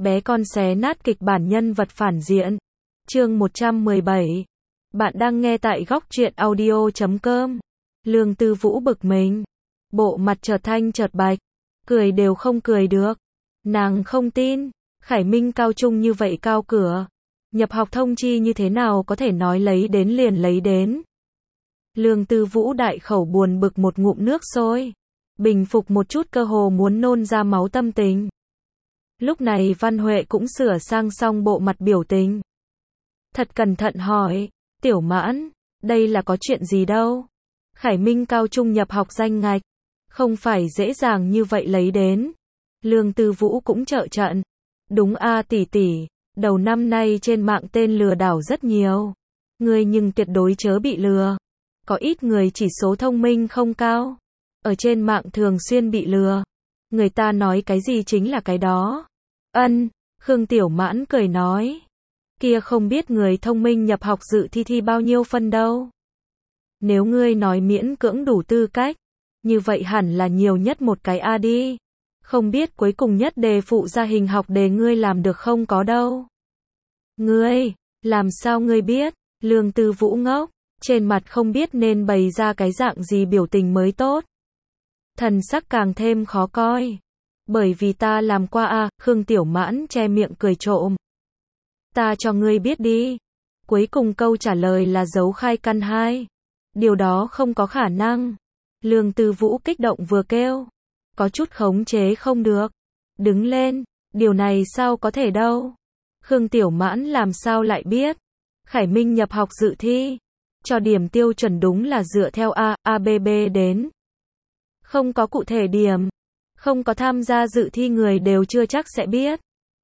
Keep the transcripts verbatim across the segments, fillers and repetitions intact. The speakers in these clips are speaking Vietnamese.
Bé con xé nát kịch bản nhân vật phản diện. Chương một trăm mười bảy. Bạn đang nghe tại góc truyện audio chấm com. Lương Tư Vũ bực mình. Bộ mặt chợt thanh chợt bạch. Cười đều không cười được. Nàng không tin. Khải Minh cao trung như vậy cao cửa. Nhập học thông chi như thế nào có thể nói lấy đến liền lấy đến. Lương Tư Vũ đại khẩu buồn bực một ngụm nước sôi. Bình phục một chút cơ hồ muốn nôn ra máu tâm tình. Lúc này Văn Huệ cũng sửa sang xong bộ mặt biểu tình. Thật cẩn thận hỏi, Tiểu Mãn, đây là có chuyện gì đâu? Khải Minh cao trung nhập học danh ngạch, không phải dễ dàng như vậy lấy đến. Lương Tư Vũ cũng trợ trận. Đúng a tỷ tỷ, đầu năm nay trên mạng tên lừa đảo rất nhiều. Ngươi nhưng tuyệt đối chớ bị lừa. Có ít người chỉ số thông minh không cao. Ở trên mạng thường xuyên bị lừa. Người ta nói cái gì chính là cái đó. Ân, Khương Tiểu Mãn cười nói. Kia không biết người thông minh nhập học dự thi thi bao nhiêu phân đâu. Nếu ngươi nói miễn cưỡng đủ tư cách, như vậy hẳn là nhiều nhất một cái A đi. Không biết cuối cùng nhất đề phụ ra hình học đề ngươi làm được không có đâu. Ngươi, làm sao ngươi biết? Lương Tư Vũ ngốc, trên mặt không biết nên bày ra cái dạng gì biểu tình mới tốt. Thần sắc càng thêm khó coi. Bởi vì ta làm qua a, à, Khương Tiểu Mãn che miệng cười trộm. Ta cho ngươi biết đi. Cuối cùng câu trả lời là dấu khai căn hai. Điều đó không có khả năng. Lương Tư Vũ kích động vừa kêu. Có chút khống chế không được. Đứng lên, điều này sao có thể đâu. Khương Tiểu Mãn làm sao lại biết. Khải Minh nhập học dự thi. Cho điểm tiêu chuẩn đúng là dựa theo A, A B B đến. Không có cụ thể điểm. Không có tham gia dự thi người đều chưa chắc sẽ biết.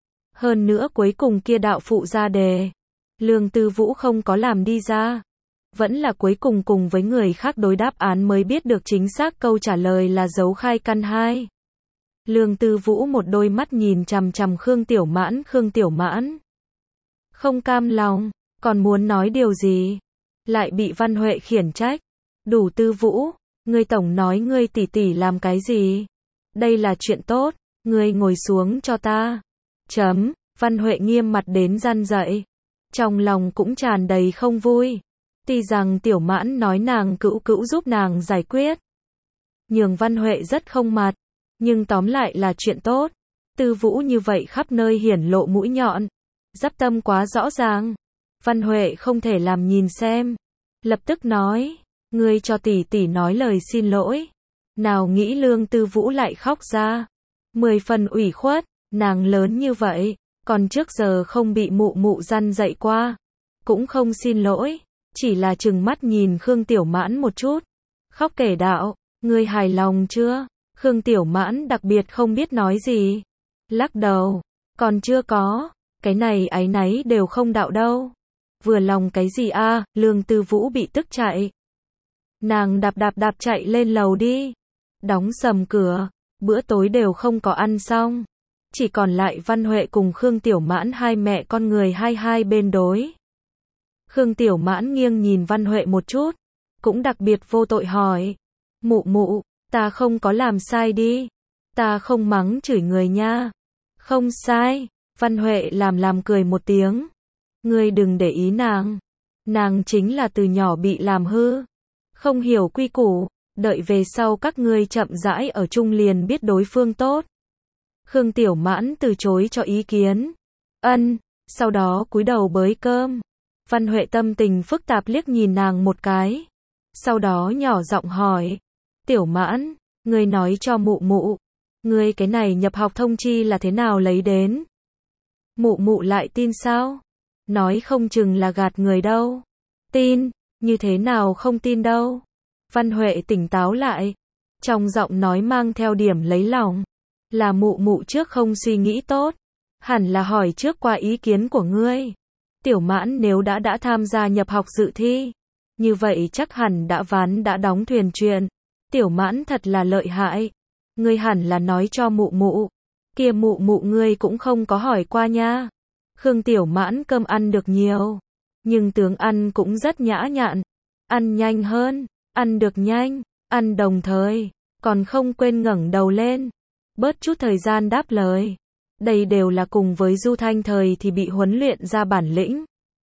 Hơn nữa cuối cùng kia đạo phụ ra đề. Lương Tư Vũ không có làm đi ra. Vẫn là cuối cùng cùng với người khác đối đáp án mới biết được chính xác câu trả lời là dấu khai căn hai. Lương Tư Vũ một đôi mắt nhìn chằm chằm Khương Tiểu Mãn, Khương Tiểu Mãn. Không cam lòng, còn muốn nói điều gì. Lại bị Văn Huệ khiển trách. Đủ Tư Vũ, ngươi tổng nói ngươi tỷ tỷ làm cái gì. Đây là chuyện tốt, ngươi ngồi xuống cho ta. Chấm, Văn Huệ nghiêm mặt đến răn dậy. Trong lòng cũng tràn đầy không vui. Tuy rằng Tiểu Mãn nói nàng cữu cữu giúp nàng giải quyết. Nhường Văn Huệ rất không mặt. Nhưng tóm lại là chuyện tốt. Tư Vũ như vậy khắp nơi hiển lộ mũi nhọn. Dắp tâm quá rõ ràng. Văn Huệ không thể làm nhìn xem. Lập tức nói. Ngươi cho tỷ tỷ nói lời xin lỗi. Nào nghĩ Lương Tư Vũ lại khóc ra. Mười phần ủy khuất. Nàng lớn như vậy. Còn trước giờ không bị mụ mụ răn dạy qua. Cũng không xin lỗi. Chỉ là trừng mắt nhìn Khương Tiểu Mãn một chút. Khóc kể đạo. Ngươi hài lòng chưa? Khương Tiểu Mãn đặc biệt không biết nói gì. Lắc đầu. Còn chưa có. Cái này áy náy đều không đạo đâu. Vừa lòng cái gì a? À, Lương Tư Vũ bị tức chạy. Nàng đạp đạp đạp chạy lên lầu đi. Đóng sầm cửa. Bữa tối đều không có ăn xong. Chỉ còn lại Văn Huệ cùng Khương Tiểu Mãn hai mẹ con người hai hai bên đối. Khương Tiểu Mãn nghiêng nhìn Văn Huệ một chút. Cũng đặc biệt vô tội hỏi. Mụ mụ, ta không có làm sai đi. Ta không mắng chửi người nha. Không sai. Văn Huệ làm làm cười một tiếng. Ngươi đừng để ý nàng. Nàng chính là từ nhỏ bị làm hư. Không hiểu quy củ. Đợi về sau các ngươi chậm rãi ở chung liền biết đối phương tốt. Khương Tiểu Mãn từ chối cho ý kiến. Ân, sau đó cúi đầu bới cơm. Văn Huệ tâm tình phức tạp liếc nhìn nàng một cái. Sau đó nhỏ giọng hỏi. Tiểu Mãn, ngươi nói cho mụ mụ. Ngươi cái này nhập học thông chi là thế nào lấy đến? Mụ mụ lại tin sao? Nói không chừng là gạt người đâu. Tin, như thế nào không tin đâu. Văn Huệ tỉnh táo lại. Trong giọng nói mang theo điểm lấy lòng. Là mụ mụ trước không suy nghĩ tốt. Hẳn là hỏi trước qua ý kiến của ngươi. Tiểu Mãn nếu đã đã tham gia nhập học dự thi. Như vậy chắc hẳn đã ván đã đóng thuyền chuyện. Tiểu Mãn thật là lợi hại. Ngươi hẳn là nói cho mụ mụ. Kia mụ mụ ngươi cũng không có hỏi qua nha. Khương Tiểu Mãn cơm ăn được nhiều. Nhưng tướng ăn cũng rất nhã nhặn. Ăn nhanh hơn. Ăn được nhanh. Ăn đồng thời. Còn không quên ngẩng đầu lên. Bớt chút thời gian đáp lời. Đây đều là cùng với Du Thanh thời thì bị huấn luyện ra bản lĩnh.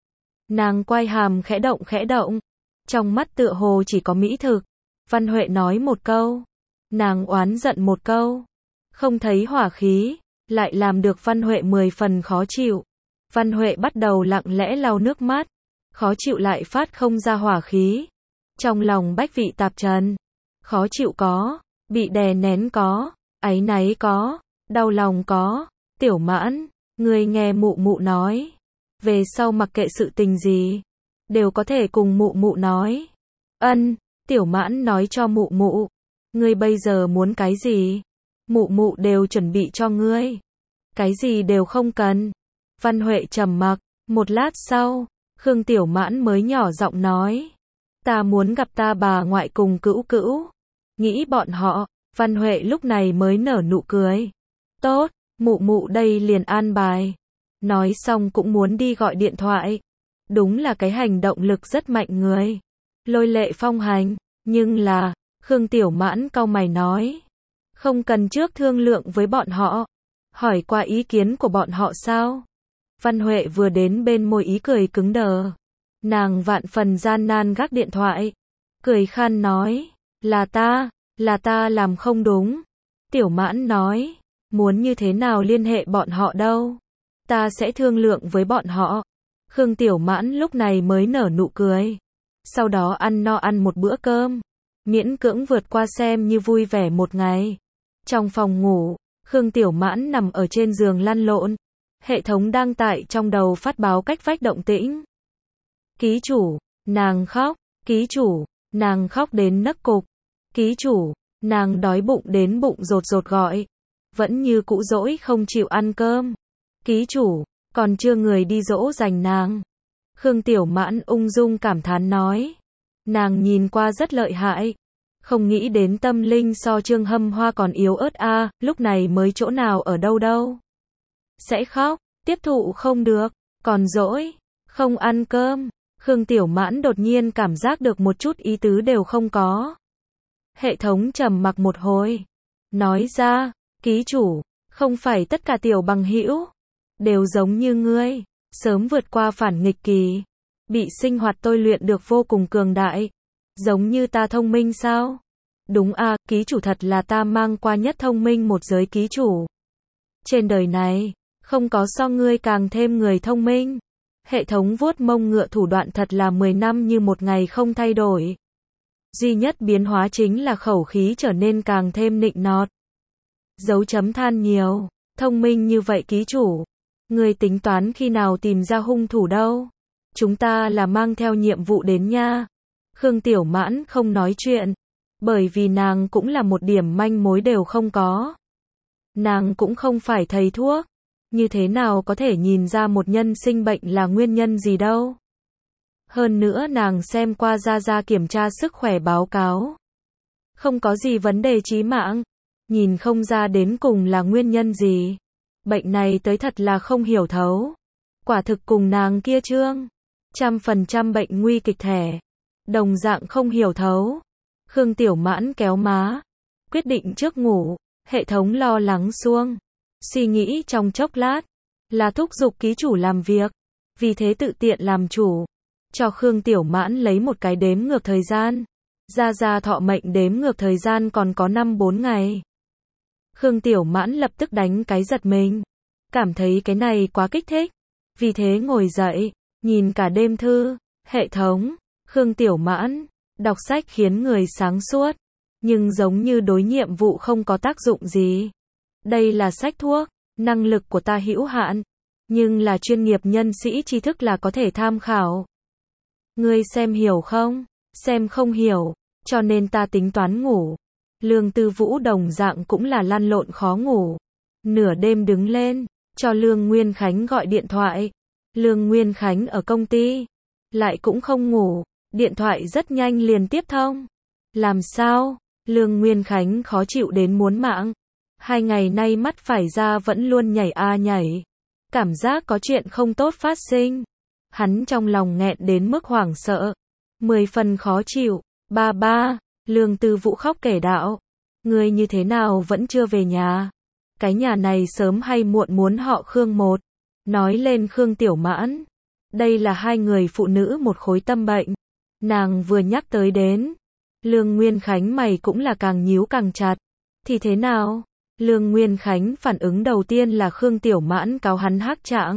Nàng quay hàm khẽ động khẽ động. Trong mắt tựa hồ chỉ có mỹ thực. Văn Huệ nói một câu. Nàng oán giận một câu. Không thấy hỏa khí. Lại làm được Văn Huệ mười phần khó chịu. Văn Huệ bắt đầu lặng lẽ lau nước mắt. Khó chịu lại phát không ra hỏa khí. Trong lòng bách vị tạp trần. Khó chịu có. Bị đè nén có. Áy náy có. Đau lòng có. Tiểu Mãn, ngươi nghe mụ mụ nói. Về sau mặc kệ sự tình gì. Đều có thể cùng mụ mụ nói. Ân, Tiểu Mãn nói cho mụ mụ. Ngươi bây giờ muốn cái gì? Mụ mụ đều chuẩn bị cho ngươi. Cái gì đều không cần. Văn Huệ trầm mặc. Một lát sau, Khương Tiểu Mãn mới nhỏ giọng nói. Ta muốn gặp ta bà ngoại cùng cữu cữu. Nghĩ bọn họ, Văn Huệ lúc này mới nở nụ cười. Tốt, mụ mụ đây liền an bài. Nói xong cũng muốn đi gọi điện thoại. Đúng là cái hành động lực rất mạnh người. Lôi lệ phong hành, nhưng là, Khương Tiểu Mãn cau mày nói. Không cần trước thương lượng với bọn họ. Hỏi qua ý kiến của bọn họ sao? Văn Huệ vừa đến bên môi ý cười cứng đờ. Nàng vạn phần gian nan gác điện thoại. Cười khan nói. Là ta, là ta làm không đúng. Tiểu Mãn nói. Muốn như thế nào liên hệ bọn họ đâu? Ta sẽ thương lượng với bọn họ. Khương Tiểu Mãn lúc này mới nở nụ cười. Sau đó ăn no ăn một bữa cơm. Miễn cưỡng vượt qua xem như vui vẻ một ngày. Trong phòng ngủ, Khương Tiểu Mãn nằm ở trên giường lăn lộn. Hệ thống đang tại trong đầu phát báo cách vách động tĩnh. Ký chủ, nàng khóc. Ký chủ, nàng khóc đến nấc cục. Ký chủ, nàng đói bụng đến bụng rột rột gọi. Vẫn như cũ dỗi không chịu ăn cơm. Ký chủ, còn chưa người đi dỗ dành nàng. Khương Tiểu Mãn ung dung cảm thán nói. Nàng nhìn qua rất lợi hại. Không nghĩ đến tâm linh so Trương Hâm Hoa còn yếu ớt a, à, lúc này mới chỗ nào ở đâu đâu. Sẽ khóc, tiếp thụ không được, còn dỗi, không ăn cơm. Khương Tiểu Mãn đột nhiên cảm giác được một chút ý tứ đều không có. Hệ thống trầm mặc một hồi. Nói ra, ký chủ, không phải tất cả tiểu bằng hữu đều giống như ngươi, sớm vượt qua phản nghịch kỳ, bị sinh hoạt tôi luyện được vô cùng cường đại. Giống như ta thông minh sao? Đúng a, à, ký chủ thật là ta mang qua nhất thông minh một giới ký chủ. Trên đời này, không có so ngươi càng thêm người thông minh. Hệ thống vuốt mông ngựa thủ đoạn thật là mười năm như một ngày không thay đổi. Duy nhất biến hóa chính là khẩu khí trở nên càng thêm nịnh nọt. Dấu chấm than nhiều, thông minh như vậy ký chủ. Người tính toán khi nào tìm ra hung thủ đâu? Chúng ta là mang theo nhiệm vụ đến nha. Khương Tiểu Mãn không nói chuyện, bởi vì nàng cũng là một điểm manh mối đều không có. Nàng cũng không phải thầy thuốc, như thế nào có thể nhìn ra một nhân sinh bệnh là nguyên nhân gì đâu. Hơn nữa nàng xem qua ra ra kiểm tra sức khỏe báo cáo. Không có gì vấn đề chí mạng, nhìn không ra đến cùng là nguyên nhân gì. Bệnh này tới thật là không hiểu thấu. Quả thực cùng nàng kia Trương trăm phần trăm bệnh nguy kịch thẻ. Đồng dạng không hiểu thấu. Khương Tiểu Mãn kéo má. Quyết định trước ngủ. Hệ thống lo lắng xuông. Suy nghĩ trong chốc lát. Là thúc giục ký chủ làm việc. Vì thế tự tiện làm chủ. Cho Khương Tiểu Mãn lấy một cái đếm ngược thời gian. Ra ra thọ mệnh đếm ngược thời gian còn có năm bốn ngày. Khương Tiểu Mãn lập tức đánh cái giật mình. Cảm thấy cái này quá kích thích. Vì thế ngồi dậy. Nhìn cả đêm thư. Hệ thống. Khương Tiểu Mãn. Đọc sách khiến người sáng suốt. Nhưng giống như đối nhiệm vụ không có tác dụng gì. Đây là sách thuốc. Năng lực của ta hữu hạn. Nhưng là chuyên nghiệp nhân sĩ tri thức là có thể tham khảo. Ngươi xem hiểu không? Xem không hiểu. Cho nên ta tính toán ngủ. Lương Tư Vũ đồng dạng cũng là lăn lộn khó ngủ. Nửa đêm đứng lên. Cho Lương Nguyên Khánh gọi điện thoại. Lương Nguyên Khánh ở công ty. Lại cũng không ngủ. Điện thoại rất nhanh liền tiếp thông. Làm sao? Lương Nguyên Khánh khó chịu đến muốn mạng. Hai ngày nay mắt phải ra vẫn luôn nhảy a nhảy. Cảm giác có chuyện không tốt phát sinh. Hắn trong lòng nghẹn đến mức hoảng sợ. Mười phần khó chịu. Ba ba. Lương Tư Vũ khóc kể đạo. Ngươi như thế nào vẫn chưa về nhà? cái nhà này sớm hay muộn muốn họ Khương một. Nói lên Khương Tiểu Mãn. Đây là hai người phụ nữ một khối tâm bệnh. Nàng vừa nhắc tới đến. Lương Nguyên Khánh mày cũng là càng nhíu càng chặt. Thì thế nào? Lương Nguyên Khánh phản ứng đầu tiên là Khương Tiểu Mãn cáo hắn hắc trạng.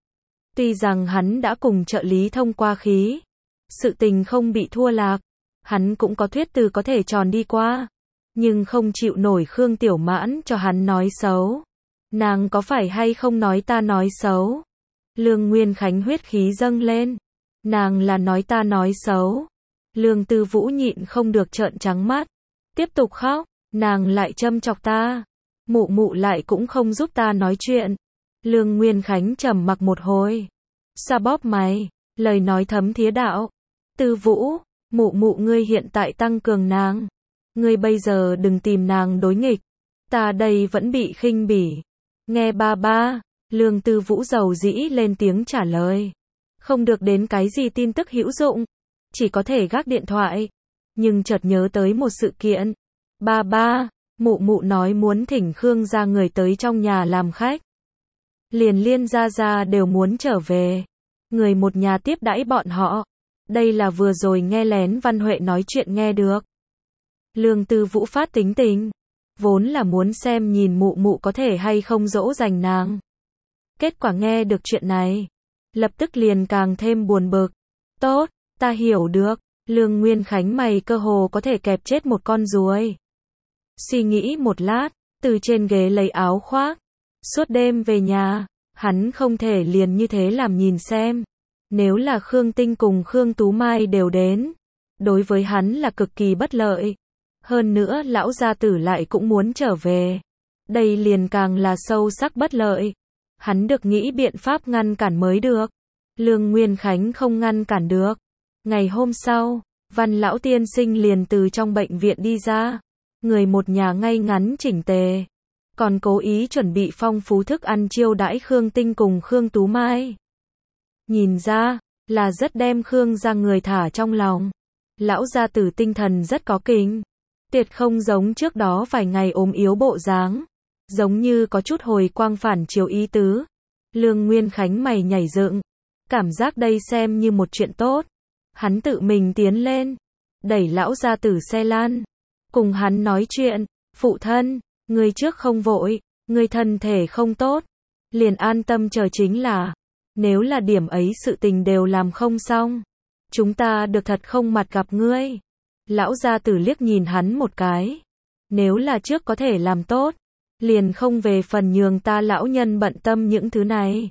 Tuy rằng hắn đã cùng trợ lý thông qua khí. Sự tình không bị thua lạc. Hắn cũng có thuyết từ có thể tròn đi qua. Nhưng không chịu nổi Khương Tiểu Mãn cho hắn nói xấu. Nàng có phải hay không nói ta nói xấu? Lương Nguyên Khánh huyết khí dâng lên. Nàng là nói ta nói xấu. Lương Tư Vũ nhịn không được trợn trắng mắt. Tiếp tục khóc. Nàng lại châm chọc ta. Mụ mụ lại cũng không giúp ta nói chuyện. Lương Nguyên Khánh trầm mặc một hồi. Sa bóp mày. Lời nói thấm thía đạo. Tư Vũ, mụ mụ ngươi hiện tại tăng cường nàng. Ngươi bây giờ đừng tìm nàng đối nghịch. Ta đây vẫn bị khinh bỉ. Nghe ba ba. Lương Tư Vũ giàu dĩ lên tiếng trả lời. Không được đến cái gì tin tức hữu dụng. Chỉ có thể gác điện thoại. Nhưng chợt nhớ tới một sự kiện. Ba ba, mụ mụ nói muốn thỉnh Khương gia người tới trong nhà làm khách. Liền Liên gia gia đều muốn trở về. Người một nhà tiếp đãi bọn họ. Đây là vừa rồi nghe lén Văn Huệ nói chuyện nghe được. Lương Tư Vũ phát tính tình. Vốn là muốn xem nhìn mụ mụ có thể hay không dỗ dành nàng. Kết quả nghe được chuyện này. Lập tức liền càng thêm buồn bực. Tốt, ta hiểu được. Lương Nguyên Khánh mày cơ hồ có thể kẹp chết một con ruồi. Suy nghĩ một lát, từ trên ghế lấy áo khoác. Suốt đêm về nhà, hắn không thể liền như thế làm nhìn xem. Nếu là Khương Tinh cùng Khương Tú Mai đều đến, đối với hắn là cực kỳ bất lợi. Hơn nữa lão gia tử lại cũng muốn trở về. Đây liền càng là sâu sắc bất lợi. Hắn được nghĩ biện pháp ngăn cản mới được. Lương Nguyên Khánh không ngăn cản được. Ngày hôm sau, Văn lão tiên sinh liền từ trong bệnh viện đi ra. Người một nhà ngay ngắn chỉnh tề. Còn cố ý chuẩn bị phong phú thức ăn chiêu đãi Khương Tinh cùng Khương Tú Mai. Nhìn ra, là rất đem Khương gia người thả trong lòng. Lão gia tử tinh thần rất có kính. Tiệt không giống trước đó vài ngày ốm yếu bộ dáng. Giống như có chút hồi quang phản chiếu ý tứ. Lương Nguyên Khánh mày nhảy dựng. Cảm giác đây xem như một chuyện tốt. Hắn tự mình tiến lên. Đẩy lão gia tử xe lan. Cùng hắn nói chuyện. Phụ thân, ngươi trước không vội. Ngươi thân thể không tốt. Liền an tâm chờ chính là. Nếu là điểm ấy sự tình đều làm không xong. Chúng ta được thật không mặt gặp ngươi. Lão gia tử liếc nhìn hắn một cái. Nếu là trước có thể làm tốt. Liền không về phần nhường ta lão nhân bận tâm những thứ này.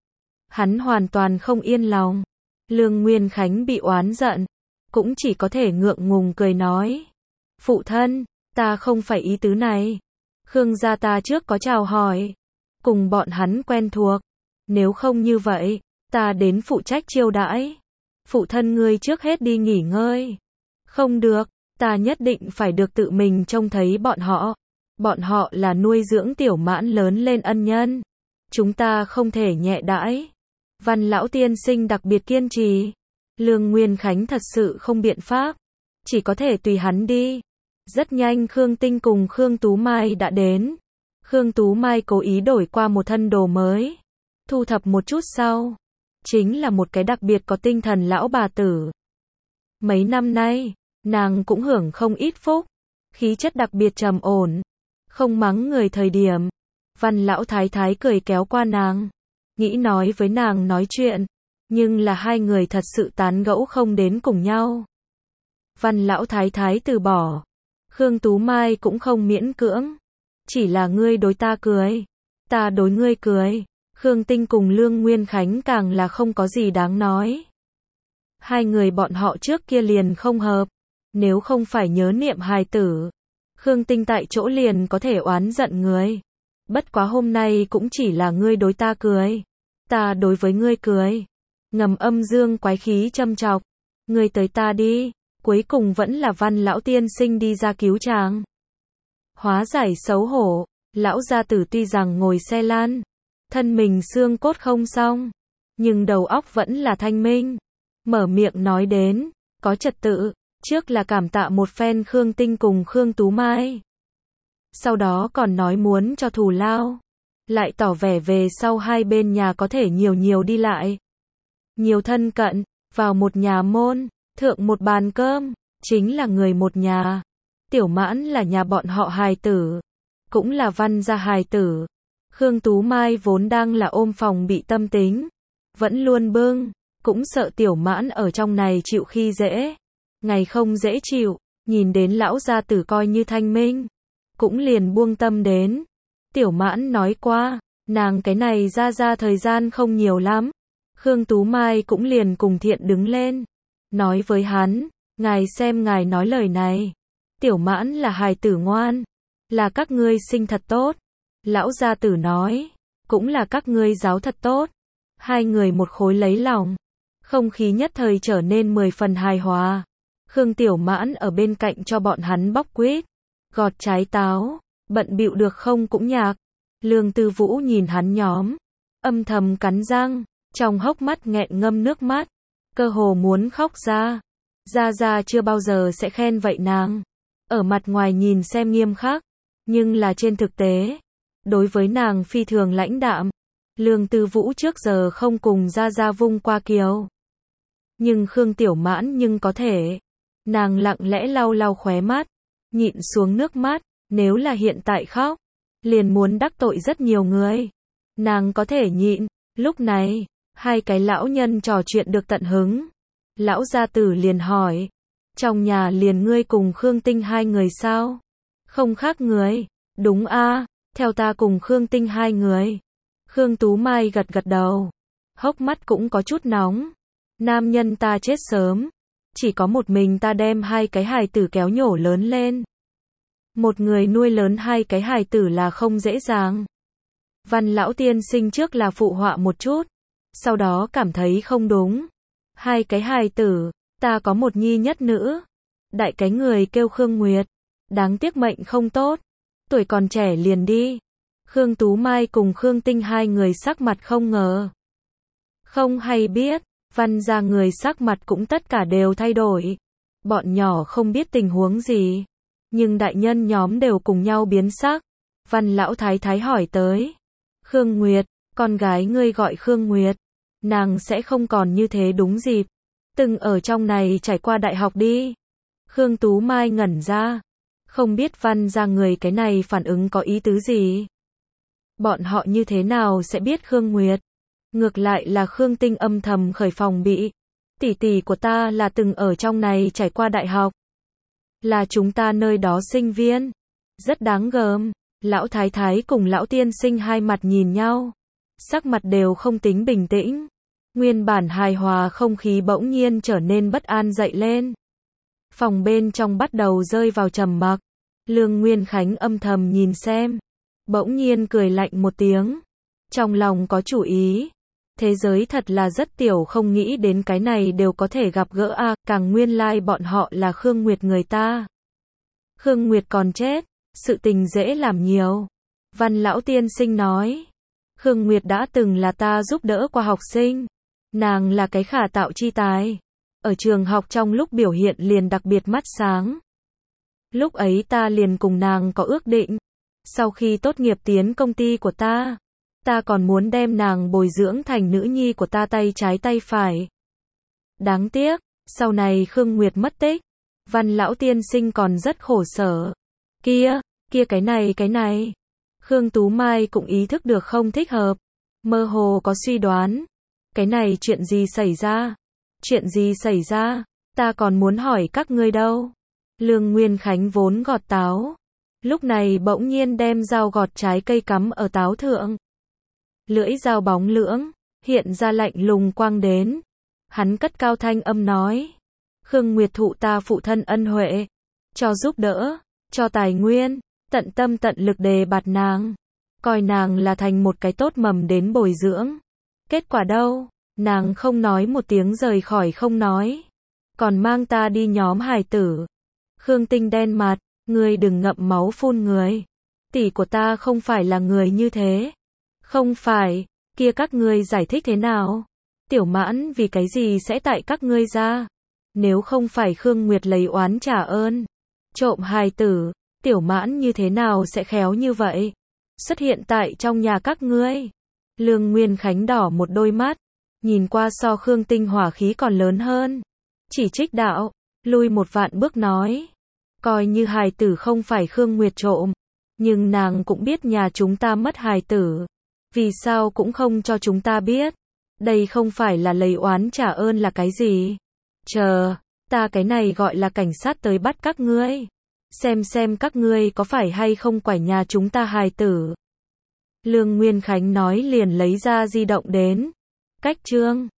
Hắn hoàn toàn không yên lòng. Lương Nguyên Khánh bị oán giận. Cũng chỉ có thể ngượng ngùng cười nói. Phụ thân, ta không phải ý tứ này. Khương gia ta trước có chào hỏi. Cùng bọn hắn quen thuộc. Nếu không như vậy, ta đến phụ trách chiêu đãi. Phụ thân ngươi trước hết đi nghỉ ngơi. Không được, ta nhất định phải được tự mình trông thấy bọn họ. Bọn họ là nuôi dưỡng Tiểu Mãn lớn lên ân nhân. Chúng ta không thể nhẹ đãi. Văn lão tiên sinh đặc biệt kiên trì. Lương Nguyên Khánh thật sự không biện pháp. Chỉ có thể tùy hắn đi. Rất nhanh Khương Tinh cùng Khương Tú Mai đã đến. Khương Tú Mai cố ý đổi qua một thân đồ mới. Thu thập một chút sau. Chính là một cái đặc biệt có tinh thần lão bà tử. Mấy năm nay, nàng cũng hưởng không ít phúc. Khí chất đặc biệt trầm ổn. Không mắng người thời điểm. Văn lão thái thái cười kéo qua nàng. Nghĩ nói với nàng nói chuyện. Nhưng là hai người thật sự tán gẫu không đến cùng nhau. Văn lão thái thái từ bỏ. Khương Tú Mai cũng không miễn cưỡng. Chỉ là ngươi đối ta cười. Ta đối ngươi cười. Khương Tinh cùng Lương Nguyên Khánh càng là không có gì đáng nói. Hai người bọn họ trước kia liền không hợp. Nếu không phải nhớ niệm hài tử. Khương Tinh tại chỗ liền có thể oán giận người. Bất quá hôm nay cũng chỉ là ngươi đối ta cười. Ta đối với ngươi cười. Ngầm âm dương quái khí châm chọc. Ngươi tới ta đi. Cuối cùng vẫn là Văn lão tiên sinh đi ra cứu chàng. Hóa giải xấu hổ. Lão gia tử tuy rằng ngồi xe lan. Thân mình xương cốt không xong. Nhưng đầu óc vẫn là thanh minh. Mở miệng nói đến. Có trật tự. Trước là cảm tạ một phen Khương Tinh cùng Khương Tú Mai. sau đó còn nói muốn cho thù lao. Lại tỏ vẻ về sau hai bên nhà có thể nhiều nhiều đi lại. Nhiều thân cận, vào một nhà môn, thượng một bàn cơm, chính là người một nhà. Tiểu Mãn là nhà bọn họ hài tử, cũng là Văn gia hài tử. Khương Tú Mai vốn đang là ôm phòng bị tâm tính, vẫn luôn bưng, cũng sợ Tiểu Mãn ở trong này chịu khi dễ. Ngày không dễ chịu, nhìn đến lão gia tử coi như thanh minh, cũng liền buông tâm đến. Tiểu Mãn nói qua, nàng cái này ra ra thời gian không nhiều lắm. Khương Tú Mai cũng liền cùng Thiện đứng lên, nói với hắn, ngài xem ngài nói lời này. Tiểu Mãn là hài tử ngoan, là các ngươi sinh thật tốt. Lão gia tử nói, cũng là các ngươi giáo thật tốt. Hai người một khối lấy lòng, không khí nhất thời trở nên mười phần hài hòa. Khương Tiểu Mãn ở bên cạnh cho bọn hắn bóc quýt, gọt trái táo, bận bịu được không cũng nhạc. Lương Tư Vũ nhìn hắn nhóm, âm thầm cắn răng, trong hốc mắt nghẹn ngâm nước mắt, cơ hồ muốn khóc ra. Gia Gia chưa bao giờ sẽ khen vậy nàng. Ở mặt ngoài nhìn xem nghiêm khắc, nhưng là trên thực tế, đối với nàng phi thường lãnh đạm. Lương Tư Vũ trước giờ không cùng Gia Gia vung qua kiều. Nhưng Khương Tiểu Mãn nhưng có thể. Nàng lặng lẽ lau lau khóe mắt, nhịn xuống nước mắt, nếu là hiện tại khóc, liền muốn đắc tội rất nhiều người. Nàng có thể nhịn. Lúc này, hai cái lão nhân trò chuyện được tận hứng. Lão gia tử liền hỏi, trong nhà liền ngươi cùng Khương Tinh hai người sao? Không khác người. Đúng a, theo ta cùng Khương Tinh hai người. Khương Tú Mai gật gật đầu, hốc mắt cũng có chút nóng. Nam nhân ta chết sớm, chỉ có một mình ta đem hai cái hài tử kéo nhổ lớn lên. Một người nuôi lớn hai cái hài tử là không dễ dàng. Văn lão tiên sinh trước là phụ họa một chút, sau đó cảm thấy không đúng. Hai cái hài tử, ta có một nhi nhất nữ. Đại cái người kêu Khương Nguyệt, đáng tiếc mệnh không tốt, tuổi còn trẻ liền đi. Khương Tú Mai cùng Khương Tinh hai người sắc mặt không ngờ. Không hay biết, Văn gia người sắc mặt cũng tất cả đều thay đổi. Bọn nhỏ không biết tình huống gì, nhưng đại nhân nhóm đều cùng nhau biến sắc. Văn lão thái thái hỏi tới, Khương Nguyệt, con gái ngươi gọi Khương Nguyệt, nàng sẽ không còn như thế đúng dịp, từng ở trong này trải qua đại học đi. Khương Tú Mai ngẩn ra, không biết Văn gia người cái này phản ứng có ý tứ gì. Bọn họ như thế nào sẽ biết Khương Nguyệt? Ngược lại là Khương Tinh âm thầm khởi phòng bị. Tỷ tỷ của ta là từng ở trong này trải qua đại học. Là chúng ta nơi đó sinh viên. Rất đáng gờm. Lão thái thái cùng lão tiên sinh hai mặt nhìn nhau. Sắc mặt đều không tính bình tĩnh. Nguyên bản hài hòa không khí bỗng nhiên trở nên bất an dậy lên. Phòng bên trong bắt đầu rơi vào trầm mặc. Lương Nguyên Khánh âm thầm nhìn xem. Bỗng nhiên cười lạnh một tiếng. Trong lòng có chủ ý. Thế giới thật là rất tiểu, không nghĩ đến cái này đều có thể gặp gỡ a, à, càng nguyên lai like bọn họ là Khương Nguyệt người ta. Khương Nguyệt còn chết, sự tình dễ làm nhiều. Văn lão tiên sinh nói, Khương Nguyệt đã từng là ta giúp đỡ qua học sinh. Nàng là cái khả tạo chi tài. Ở trường học trong lúc biểu hiện liền đặc biệt mắt sáng. Lúc ấy ta liền cùng nàng có ước định. Sau khi tốt nghiệp tiến công ty của ta, ta còn muốn đem nàng bồi dưỡng thành nữ nhi của ta tay trái tay phải. Đáng tiếc, sau này Khương Nguyệt mất tích. Văn lão tiên sinh còn rất khổ sở. Kia, kia cái này cái này. Khương Tú Mai cũng ý thức được không thích hợp. Mơ hồ có suy đoán. Cái này chuyện gì xảy ra? Chuyện gì xảy ra? Ta còn muốn hỏi các ngươi đâu. Lương Nguyên Khánh vốn gọt táo. Lúc này bỗng nhiên đem dao gọt trái cây cắm ở táo thượng. Lưỡi dao bóng lưỡng, hiện ra lạnh lùng quang đến. Hắn cất cao thanh âm nói. Khương Nguyệt thụ ta phụ thân ân huệ. Cho giúp đỡ, cho tài nguyên, tận tâm tận lực đề bạt nàng. Coi nàng là thành một cái tốt mầm đến bồi dưỡng. Kết quả đâu? Nàng không nói một tiếng rời khỏi không nói. Còn mang ta đi nhóm hài tử. Khương Tinh đen mặt, ngươi đừng ngậm máu phun người. Tỷ của ta không phải là người như thế. Không phải, kia các ngươi giải thích thế nào? Tiểu Mãn vì cái gì sẽ tại các ngươi ra? Nếu không phải Khương Nguyệt lấy oán trả ơn, trộm hài tử, Tiểu Mãn như thế nào sẽ khéo như vậy? Xuất hiện tại trong nhà các ngươi. Lương Nguyên Khánh đỏ một đôi mắt, nhìn qua so Khương Tinh hỏa khí còn lớn hơn. Chỉ trích đạo, lui một vạn bước nói. Coi như hài tử không phải Khương Nguyệt trộm, nhưng nàng cũng biết nhà chúng ta mất hài tử. Vì sao cũng không cho chúng ta biết? Đây không phải là lấy oán trả ơn là cái gì? Chờ, ta cái này gọi là cảnh sát tới bắt các ngươi. Xem xem các ngươi có phải hay không quải nhà chúng ta hài tử. Lương Nguyên Khánh nói liền lấy ra di động đến. Cách chương